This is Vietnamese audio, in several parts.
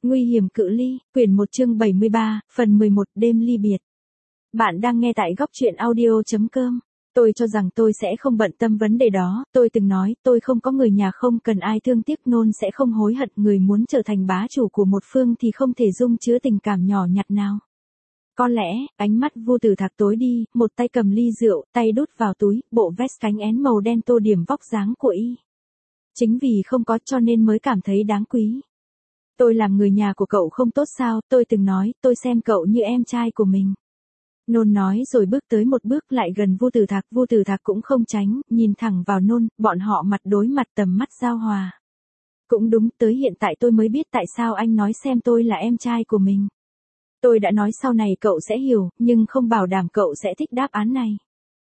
Nguy hiểm cự ly, quyển 1 chương 73, phần 11 đêm ly biệt. Bạn đang nghe tại góc truyện audio.com. Tôi cho rằng tôi sẽ không bận tâm vấn đề đó, tôi từng nói tôi không có người nhà, không cần ai thương tiếc, nôn sẽ không hối hận. Người muốn trở thành bá chủ của một phương thì không thể dung chứa tình cảm nhỏ nhặt nào. Có lẽ, ánh mắt Vu Tử Thạc tối đi, một tay cầm ly rượu, tay đút vào túi, bộ vest cánh én màu đen tô điểm vóc dáng của y. Chính vì không có cho nên mới cảm thấy đáng quý. Tôi làm người nhà của cậu không tốt sao, tôi từng nói, tôi xem cậu như em trai của mình. Nôn nói rồi bước tới một bước lại gần Vu Tử Thạc cũng không tránh, nhìn thẳng vào Nôn, bọn họ mặt đối mặt, tầm mắt giao hòa. Cũng đúng, tới hiện tại tôi mới biết tại sao anh nói xem tôi là em trai của mình. Tôi đã nói sau này cậu sẽ hiểu, nhưng không bảo đảm cậu sẽ thích đáp án này.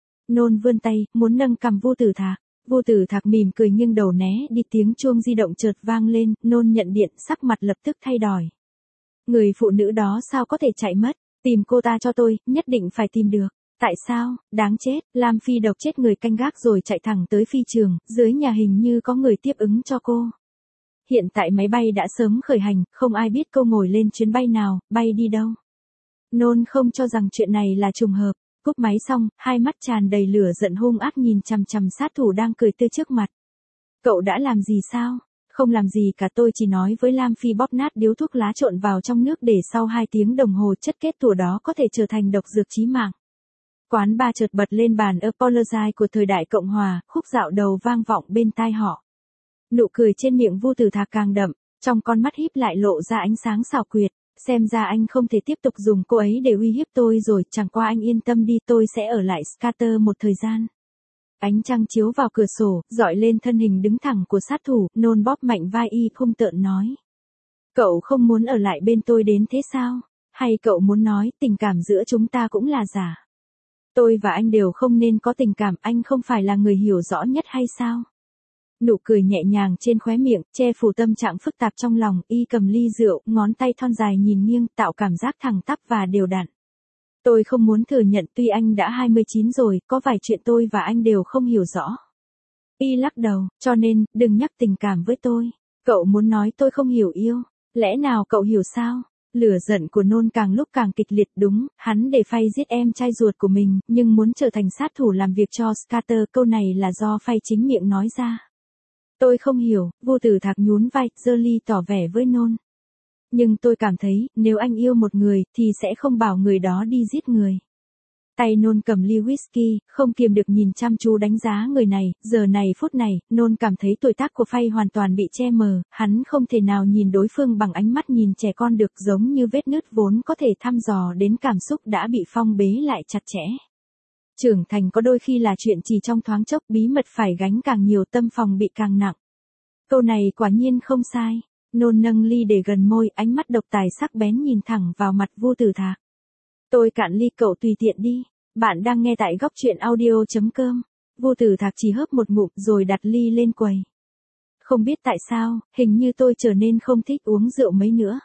Nôn vươn tay, muốn nâng cằm Vu Tử Thạc. Vu Tử Thạc mỉm cười nghiêng đầu né đi, tiếng chuông di động chợt vang lên, Nôn nhận điện, sắc mặt lập tức thay đổi. Người phụ nữ đó sao có thể chạy mất, tìm cô ta cho tôi, nhất định phải tìm được. Tại sao, đáng chết, Lam Phi độc chết người canh gác rồi chạy thẳng tới phi trường, dưới nhà hình như có người tiếp ứng cho cô. Hiện tại máy bay đã sớm khởi hành, không ai biết cô ngồi lên chuyến bay nào, bay đi đâu. Nôn không cho rằng chuyện này là trùng hợp. Cúp máy xong, hai mắt tràn đầy lửa giận hung ác nhìn chằm chằm sát thủ đang cười tươi trước mặt. Cậu đã làm gì sao? Không làm gì cả, tôi chỉ nói với Lam Phi bóp nát điếu thuốc lá trộn vào trong nước để sau 2 tiếng đồng hồ chất kết tủa đó có thể trở thành độc dược chí mạng. Quán bar chợt bật lên bản Apologize của thời đại Cộng Hòa, khúc dạo đầu vang vọng bên tai họ. Nụ cười trên miệng Vu Tử Thạc càng đậm, trong con mắt híp lại lộ ra ánh sáng xảo quyệt. Xem ra anh không thể tiếp tục dùng cô ấy để uy hiếp tôi rồi, chẳng qua anh yên tâm đi, tôi sẽ ở lại Scatter một thời gian. Ánh trăng chiếu vào cửa sổ, dọi lên thân hình đứng thẳng của sát thủ, Nôn bóp mạnh vai y, hung tợn nói. Cậu không muốn ở lại bên tôi đến thế sao? Hay cậu muốn nói tình cảm giữa chúng ta cũng là giả? Tôi và anh đều không nên có tình cảm, anh không phải là người hiểu rõ nhất hay sao? Nụ cười nhẹ nhàng trên khóe miệng, che phủ tâm trạng phức tạp trong lòng, y cầm ly rượu, ngón tay thon dài nhìn nghiêng, tạo cảm giác thẳng tắp và đều đặn. Tôi không muốn thừa nhận, tuy anh đã 29 rồi, có vài chuyện tôi và anh đều không hiểu rõ. Y lắc đầu, cho nên, đừng nhắc tình cảm với tôi. Cậu muốn nói tôi không hiểu yêu, lẽ nào cậu hiểu sao? Lửa giận của Nôn càng lúc càng kịch liệt, đúng, hắn để Phay giết em trai ruột của mình, nhưng muốn trở thành sát thủ làm việc cho Scatter, câu này là do Phay chính miệng nói ra. Tôi không hiểu, Vu Tử Thạc nhún vai, giơ ly tỏ vẻ với Nôn. Nhưng tôi cảm thấy, nếu anh yêu một người, thì sẽ không bảo người đó đi giết người. Tay Nôn cầm ly whisky, không kiềm được nhìn chăm chú đánh giá người này, giờ này phút này, Nôn cảm thấy tuổi tác của Phay hoàn toàn bị che mờ, hắn không thể nào nhìn đối phương bằng ánh mắt nhìn trẻ con được, giống như vết nứt vốn có thể thăm dò đến cảm xúc đã bị phong bế lại chặt chẽ. Trưởng thành có đôi khi là chuyện chỉ trong thoáng chốc, bí mật phải gánh càng nhiều, tâm phòng bị càng nặng. Câu này quả nhiên không sai. Nôn nâng ly để gần môi, ánh mắt độc tài sắc bén nhìn thẳng vào mặt Vu Tử Thạc. Tôi cạn ly, cậu tùy tiện đi. Bạn đang nghe tại góc truyện audio.com. Vu Tử Thạc chỉ hớp một ngụm rồi đặt ly lên quầy. Không biết tại sao, hình như tôi trở nên không thích uống rượu mấy nữa.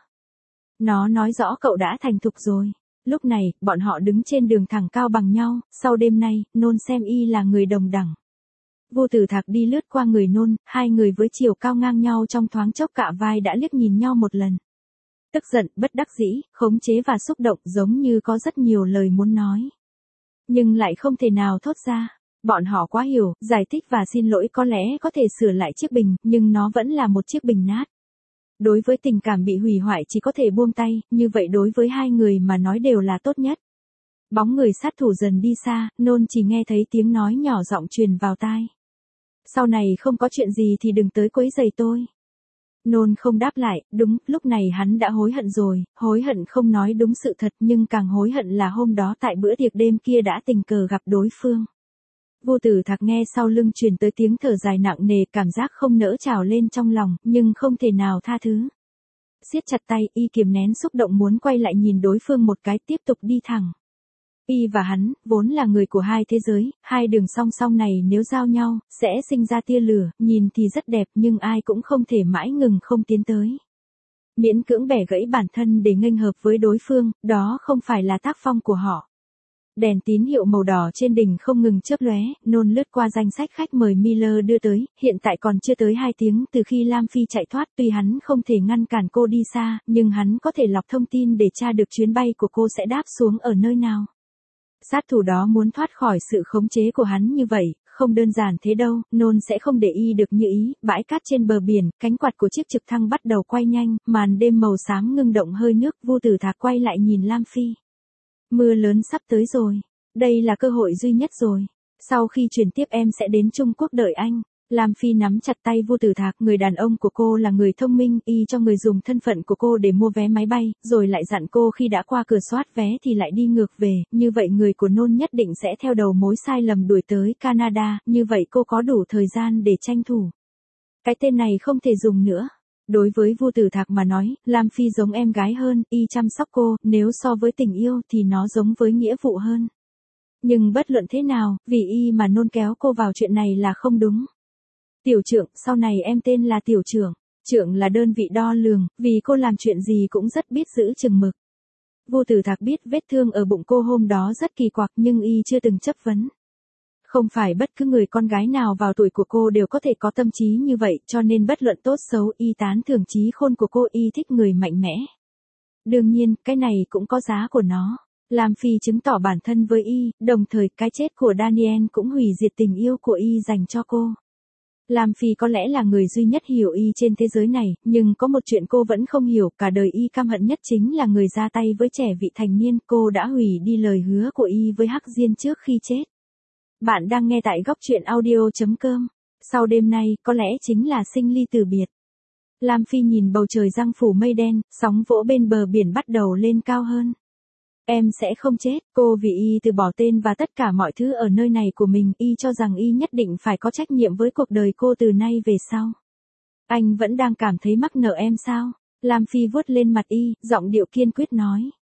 Nó nói rõ cậu đã thành thục rồi. Lúc này, bọn họ đứng trên đường thẳng cao bằng nhau, sau đêm nay, Nôn xem y là người đồng đẳng. Vu Tử Thạc đi lướt qua người Nôn, hai người với chiều cao ngang nhau trong thoáng chốc cả vai đã liếc nhìn nhau một lần. Tức giận, bất đắc dĩ, khống chế và xúc động, giống như có rất nhiều lời muốn nói. Nhưng lại không thể nào thốt ra. Bọn họ quá hiểu, giải thích và xin lỗi có lẽ có thể sửa lại chiếc bình, nhưng nó vẫn là một chiếc bình nát. Đối với tình cảm bị hủy hoại chỉ có thể buông tay, như vậy đối với hai người mà nói đều là tốt nhất. Bóng người sát thủ dần đi xa, Nôn chỉ nghe thấy tiếng nói nhỏ giọng truyền vào tai. Sau này không có chuyện gì thì đừng tới quấy rầy tôi. Nôn không đáp lại, đúng, lúc này hắn đã hối hận rồi, hối hận không nói đúng sự thật, nhưng càng hối hận là hôm đó tại bữa tiệc đêm kia đã tình cờ gặp đối phương. Vu Tử Thạc nghe sau lưng truyền tới tiếng thở dài nặng nề, cảm giác không nỡ trào lên trong lòng, nhưng không thể nào tha thứ. Siết chặt tay, y kiềm nén xúc động muốn quay lại nhìn đối phương một cái, tiếp tục đi thẳng. Y và hắn, vốn là người của hai thế giới, hai đường song song này nếu giao nhau, sẽ sinh ra tia lửa, nhìn thì rất đẹp nhưng ai cũng không thể mãi ngừng không tiến tới. Miễn cưỡng bẻ gãy bản thân để nghênh hợp với đối phương, đó không phải là tác phong của họ. Đèn tín hiệu màu đỏ trên đỉnh không ngừng chớp lóe, Nôn lướt qua danh sách khách mời Miller đưa tới, hiện tại còn chưa tới 2 tiếng từ khi Lam Phi chạy thoát, tuy hắn không thể ngăn cản cô đi xa, nhưng hắn có thể lọc thông tin để tra được chuyến bay của cô sẽ đáp xuống ở nơi nào. Sát thủ đó muốn thoát khỏi sự khống chế của hắn như vậy, không đơn giản thế đâu, Nôn sẽ không để y được như ý, bãi cát trên bờ biển, cánh quạt của chiếc trực thăng bắt đầu quay nhanh, màn đêm màu xám ngưng động hơi nước, Vu Tử Thạc quay lại nhìn Lam Phi. Mưa lớn sắp tới rồi, đây là cơ hội duy nhất rồi, sau khi chuyển tiếp em sẽ đến Trung Quốc đợi anh. Lam Phi nắm chặt tay Vu Tử Thạc, người đàn ông của cô là người thông minh, y cho người dùng thân phận của cô để mua vé máy bay, rồi lại dặn cô khi đã qua cửa soát vé thì lại đi ngược về, như vậy người của Nôn nhất định sẽ theo đầu mối sai lầm đuổi tới Canada, như vậy cô có đủ thời gian để tranh thủ. Cái tên này không thể dùng nữa. Đối với Vu Tử Thạc mà nói, Lam Phi giống em gái hơn, y chăm sóc cô, nếu so với tình yêu thì nó giống với nghĩa vụ hơn. Nhưng bất luận thế nào, vì y mà Nôn kéo cô vào chuyện này là không đúng. Tiểu Trượng, sau này em tên là Tiểu Trượng. Trượng là đơn vị đo lường, vì cô làm chuyện gì cũng rất biết giữ chừng mực. Vu Tử Thạc biết vết thương ở bụng cô hôm đó rất kỳ quặc nhưng y chưa từng chấp vấn. Không phải bất cứ người con gái nào vào tuổi của cô đều có thể có tâm trí như vậy, cho nên bất luận tốt xấu y tán thưởng trí khôn của cô, y thích người mạnh mẽ. Đương nhiên, cái này cũng có giá của nó. Lam Phi chứng tỏ bản thân với y, đồng thời cái chết của Daniel cũng hủy diệt tình yêu của y dành cho cô. Lam Phi có lẽ là người duy nhất hiểu y trên thế giới này, nhưng có một chuyện cô vẫn không hiểu, cả đời y căm hận nhất chính là người ra tay với trẻ vị thành niên, cô đã hủy đi lời hứa của y với Hắc Diên trước khi chết. Bạn đang nghe tại góc truyện audio.com. Sau đêm nay, có lẽ chính là sinh ly từ biệt. Lam Phi nhìn bầu trời giăng phủ mây đen, sóng vỗ bên bờ biển bắt đầu lên cao hơn. Em sẽ không chết, cô vì y từ bỏ tên và tất cả mọi thứ ở nơi này của mình, y cho rằng y nhất định phải có trách nhiệm với cuộc đời cô từ nay về sau. Anh vẫn đang cảm thấy mắc nợ em sao? Lam Phi vuốt lên mặt y, giọng điệu kiên quyết nói.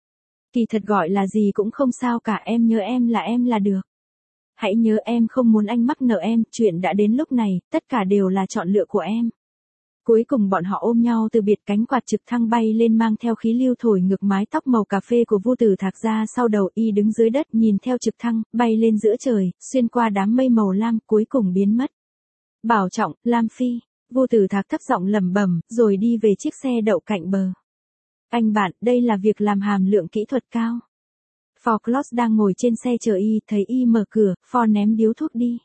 Kỳ thật gọi là gì cũng không sao cả, em nhớ em là được. Hãy nhớ em không muốn anh mắc nợ em, chuyện đã đến lúc này, tất cả đều là chọn lựa của em. Cuối cùng bọn họ ôm nhau từ biệt, cánh quạt trực thăng bay lên mang theo khí lưu thổi ngược mái tóc màu cà phê của Vu Tử Thạc ra sau đầu, y đứng dưới đất nhìn theo trực thăng, bay lên giữa trời, xuyên qua đám mây màu lam, cuối cùng biến mất. Bảo trọng, Lam Phi, Vu Tử Thạc thấp giọng lẩm bẩm, rồi đi về chiếc xe đậu cạnh bờ. Anh bạn, đây là việc làm hàm lượng kỹ thuật cao. Ford Close đang ngồi trên xe chờ y, thấy y mở cửa, Ford ném điếu thuốc đi.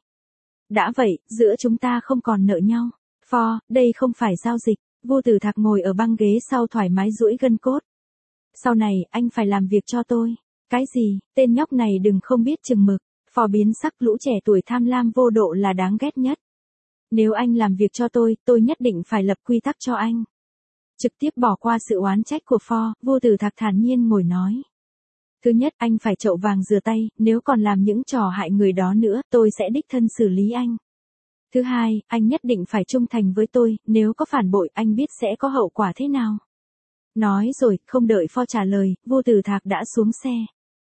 Đã vậy, giữa chúng ta không còn nợ nhau. Ford, đây không phải giao dịch. Vu Tử Thạc ngồi ở băng ghế sau thoải mái duỗi gân cốt. Sau này, anh phải làm việc cho tôi. Cái gì, tên nhóc này đừng không biết chừng mực. Ford biến sắc, lũ trẻ tuổi tham lam vô độ là đáng ghét nhất. Nếu anh làm việc cho tôi nhất định phải lập quy tắc cho anh. Trực tiếp bỏ qua sự oán trách của Ford, Vu Tử Thạc thản nhiên ngồi nói. Thứ nhất, anh phải chậu vàng rửa tay, nếu còn làm những trò hại người đó nữa, tôi sẽ đích thân xử lý anh. Thứ hai, anh nhất định phải trung thành với tôi, nếu có phản bội, anh biết sẽ có hậu quả thế nào. Nói rồi, không đợi Ford trả lời, Vu Tử Thạc đã xuống xe.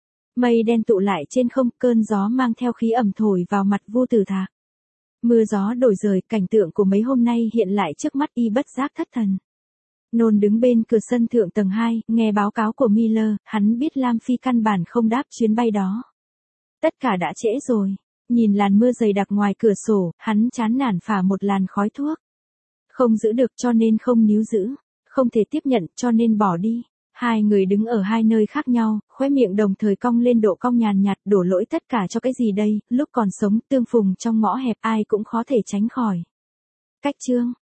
Mây đen tụ lại trên không, cơn gió mang theo khí ẩm thổi vào mặt Vu Tử Thạc. Mưa gió đổi rời, cảnh tượng của mấy hôm nay hiện lại trước mắt y, bất giác thất thần. Nôn đứng bên cửa sân thượng tầng 2, nghe báo cáo của Miller, hắn biết Lam Phi căn bản không đáp chuyến bay đó. Tất cả đã trễ rồi. Nhìn làn mưa dày đặc ngoài cửa sổ, hắn chán nản phả một làn khói thuốc. Không giữ được cho nên không níu giữ, không thể tiếp nhận cho nên bỏ đi. Hai người đứng ở hai nơi khác nhau, khóe miệng đồng thời cong lên độ cong nhàn nhạt, đổ lỗi tất cả cho cái gì đây, lúc còn sống, tương phùng trong ngõ hẹp ai cũng khó thể tránh khỏi. Cách chương